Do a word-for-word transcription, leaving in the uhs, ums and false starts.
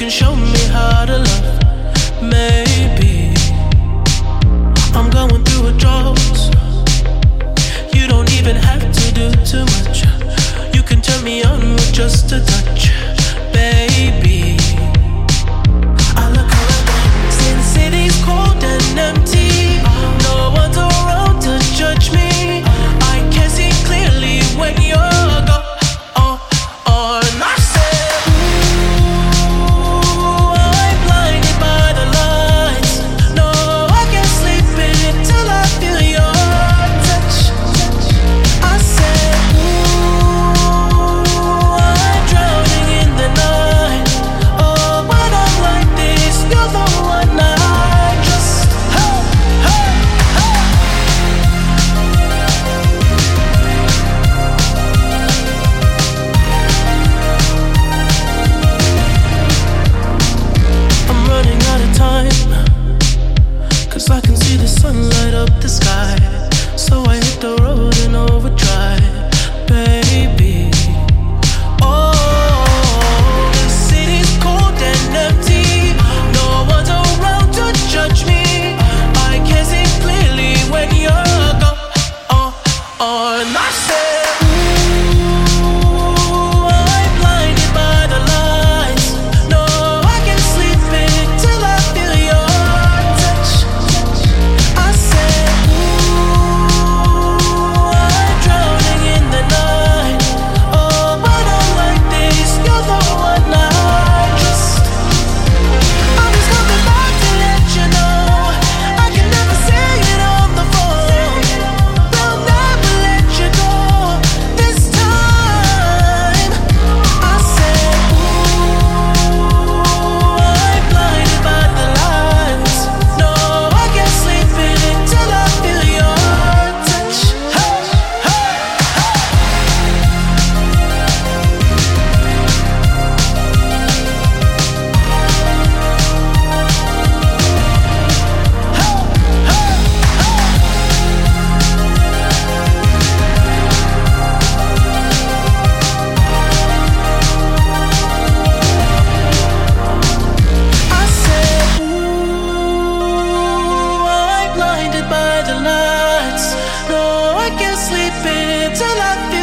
can show me how to love. Maybe I'm going through a drought. You don't even have to do too much. You can turn me on with just a touch, baby. I look around, see the city's cold and empty. No one's around to judge me. I can see clearly when you're gone. Oh, oh, and I said, ooh, I'm blinded by the lights. No, I can't sleep until I feel your touch. I said, ooh, I'm drowning in the night. Oh, when I'm like this, you're the one I trust. Hey, hey, hey. I'm running out of time, 'cause I can see the sun light up the sky. So I hit the road in overdrive, baby. Oh, the city's cold and empty. No one's around to judge me. I can see clearly when you're gone. Oh, oh, and I said, ooh, I'm blinded by the lights. No, I can't sleep until I feel your touch. I said, ooh, I'm drowning in the night. Oh, when I'm like this, you're the one I trust. I'm just coming back to let you know I can never say it on the phone. They'll never let you go this time. I said, ooh, I'm blinded by the lights. No, I can't sleep until I feel your touch. Hey, hey, I said, ooh, I'm blinded by the lights. No, I can't sleep until I feel